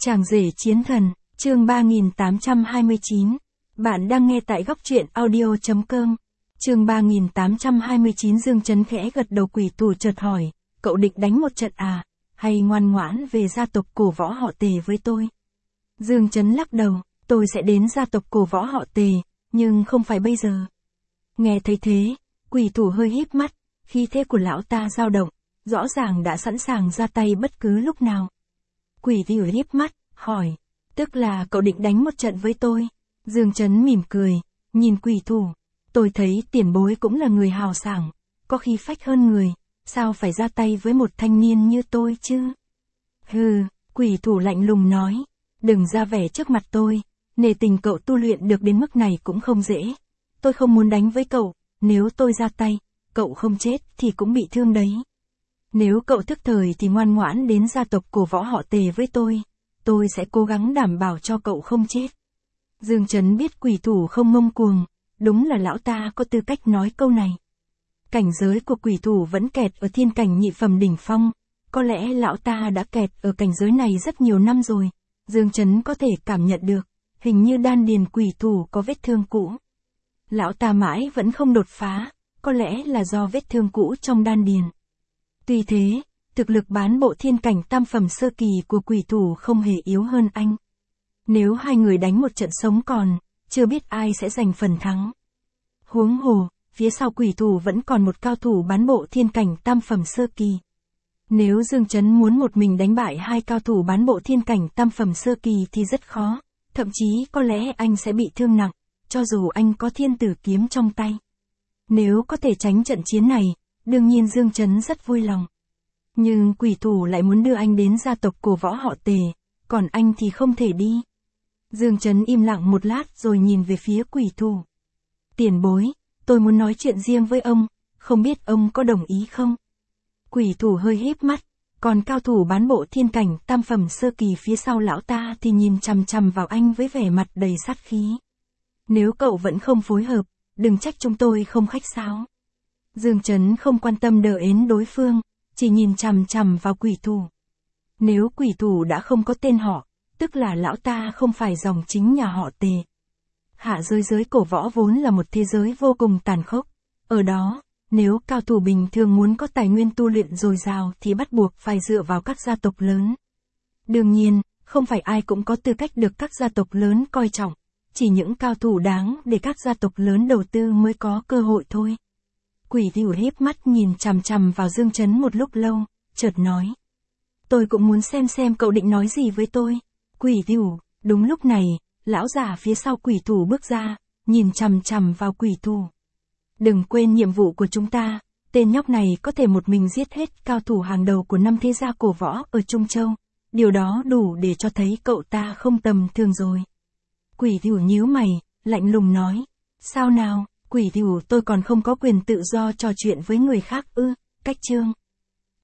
Chàng rể chiến thần, chương 3829. Bạn đang nghe tại góc truyện audio.com. Chương 3829. Dương Chấn khẽ gật đầu. Quỷ thủ chợt hỏi, cậu định đánh một trận à, hay ngoan ngoãn về gia tộc cổ võ họ Tề với tôi? Dương Chấn lắc đầu, tôi sẽ đến gia tộc cổ võ họ Tề, nhưng không phải bây giờ. Nghe thấy thế, quỷ thủ hơi híp mắt, khí thế của lão ta dao động, rõ ràng đã sẵn sàng ra tay bất cứ lúc nào. Quỷ thủ híp mắt, hỏi, tức là cậu định đánh một trận với tôi? Dương Chấn mỉm cười, nhìn quỷ thủ, tôi thấy tiền bối cũng là người hào sảng, có khí phách hơn người, sao phải ra tay với một thanh niên như tôi chứ? Hừ, quỷ thủ lạnh lùng nói, đừng ra vẻ trước mặt tôi, nể tình cậu tu luyện được đến mức này cũng không dễ. Tôi không muốn đánh với cậu, nếu tôi ra tay, cậu không chết thì cũng bị thương đấy. Nếu cậu thức thời thì ngoan ngoãn đến gia tộc cổ võ họ Tề với tôi sẽ cố gắng đảm bảo cho cậu không chết. Dương Chấn biết quỷ thủ không ngông cuồng, đúng là lão ta có tư cách nói câu này. Cảnh giới của quỷ thủ vẫn kẹt ở thiên cảnh nhị phẩm đỉnh phong, có lẽ lão ta đã kẹt ở cảnh giới này rất nhiều năm rồi. Dương Chấn có thể cảm nhận được, hình như đan điền quỷ thủ có vết thương cũ. Lão ta mãi vẫn không đột phá, có lẽ là do vết thương cũ trong đan điền. Tuy thế, thực lực bán bộ thiên cảnh tam phẩm sơ kỳ của quỷ thủ không hề yếu hơn anh. Nếu hai người đánh một trận sống còn, chưa biết ai sẽ giành phần thắng. Huống hồ, phía sau quỷ thủ vẫn còn một cao thủ bán bộ thiên cảnh tam phẩm sơ kỳ. Nếu Dương Chấn muốn một mình đánh bại hai cao thủ bán bộ thiên cảnh tam phẩm sơ kỳ thì rất khó, thậm chí có lẽ anh sẽ bị thương nặng, cho dù anh có thiên tử kiếm trong tay. Nếu có thể tránh trận chiến này, đương nhiên Dương Chấn rất vui lòng. Nhưng quỷ thủ lại muốn đưa anh đến gia tộc cổ võ họ Tề, còn anh thì không thể đi. Dương Chấn im lặng một lát rồi nhìn về phía quỷ thủ. Tiền bối, tôi muốn nói chuyện riêng với ông, không biết ông có đồng ý không? Quỷ thủ hơi híp mắt, còn cao thủ bán bộ thiên cảnh tam phẩm sơ kỳ phía sau lão ta thì nhìn chằm chằm vào anh với vẻ mặt đầy sát khí. Nếu cậu vẫn không phối hợp, đừng trách chúng tôi không khách sáo. Dương Chấn không quan tâm đờ ến đối phương, chỉ nhìn chằm chằm vào quỷ thủ. Nếu quỷ thủ đã không có tên họ, tức là lão ta không phải dòng chính nhà họ Tề. Hạ giới cổ võ vốn là một thế giới vô cùng tàn khốc. Ở đó, nếu cao thủ bình thường muốn có tài nguyên tu luyện dồi dào thì bắt buộc phải dựa vào các gia tộc lớn. Đương nhiên, không phải ai cũng có tư cách được các gia tộc lớn coi trọng, chỉ những cao thủ đáng để các gia tộc lớn đầu tư mới có cơ hội thôi. Quỷ thủ híp mắt nhìn chằm chằm vào Dương Chấn một lúc lâu, chợt nói. Tôi cũng muốn xem cậu định nói gì với tôi. Quỷ thủ, đúng lúc này, lão già phía sau quỷ thủ bước ra, nhìn chằm chằm vào quỷ thủ. Đừng quên nhiệm vụ của chúng ta, tên nhóc này có thể một mình giết hết cao thủ hàng đầu của 5 thế gia cổ võ ở Trung Châu. Điều đó đủ để cho thấy cậu ta không tầm thường rồi. Quỷ thủ nhíu mày, lạnh lùng nói. Sao nào, quỷ thủ tôi còn không có quyền tự do trò chuyện với người khác ư? Cách chương.